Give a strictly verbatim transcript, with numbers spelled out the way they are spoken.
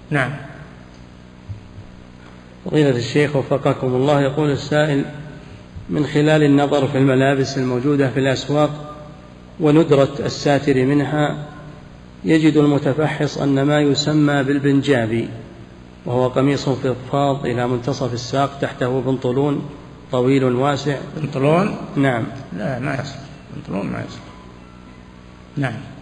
نعم. فضيلة الشيخ وفقكم الله، يقول السائل: من خلال النظر في الملابس الموجودة في الأسواق وندرة الساتر منها، يجد المتفحص أن ما يسمى بالبنجابي، وهو قميص فضفاض إلى منتصف الساق، تحته بنطلون طويل واسع. بنطلون؟ نعم. لا ما يصل، بنطلون ما يصل. نعم.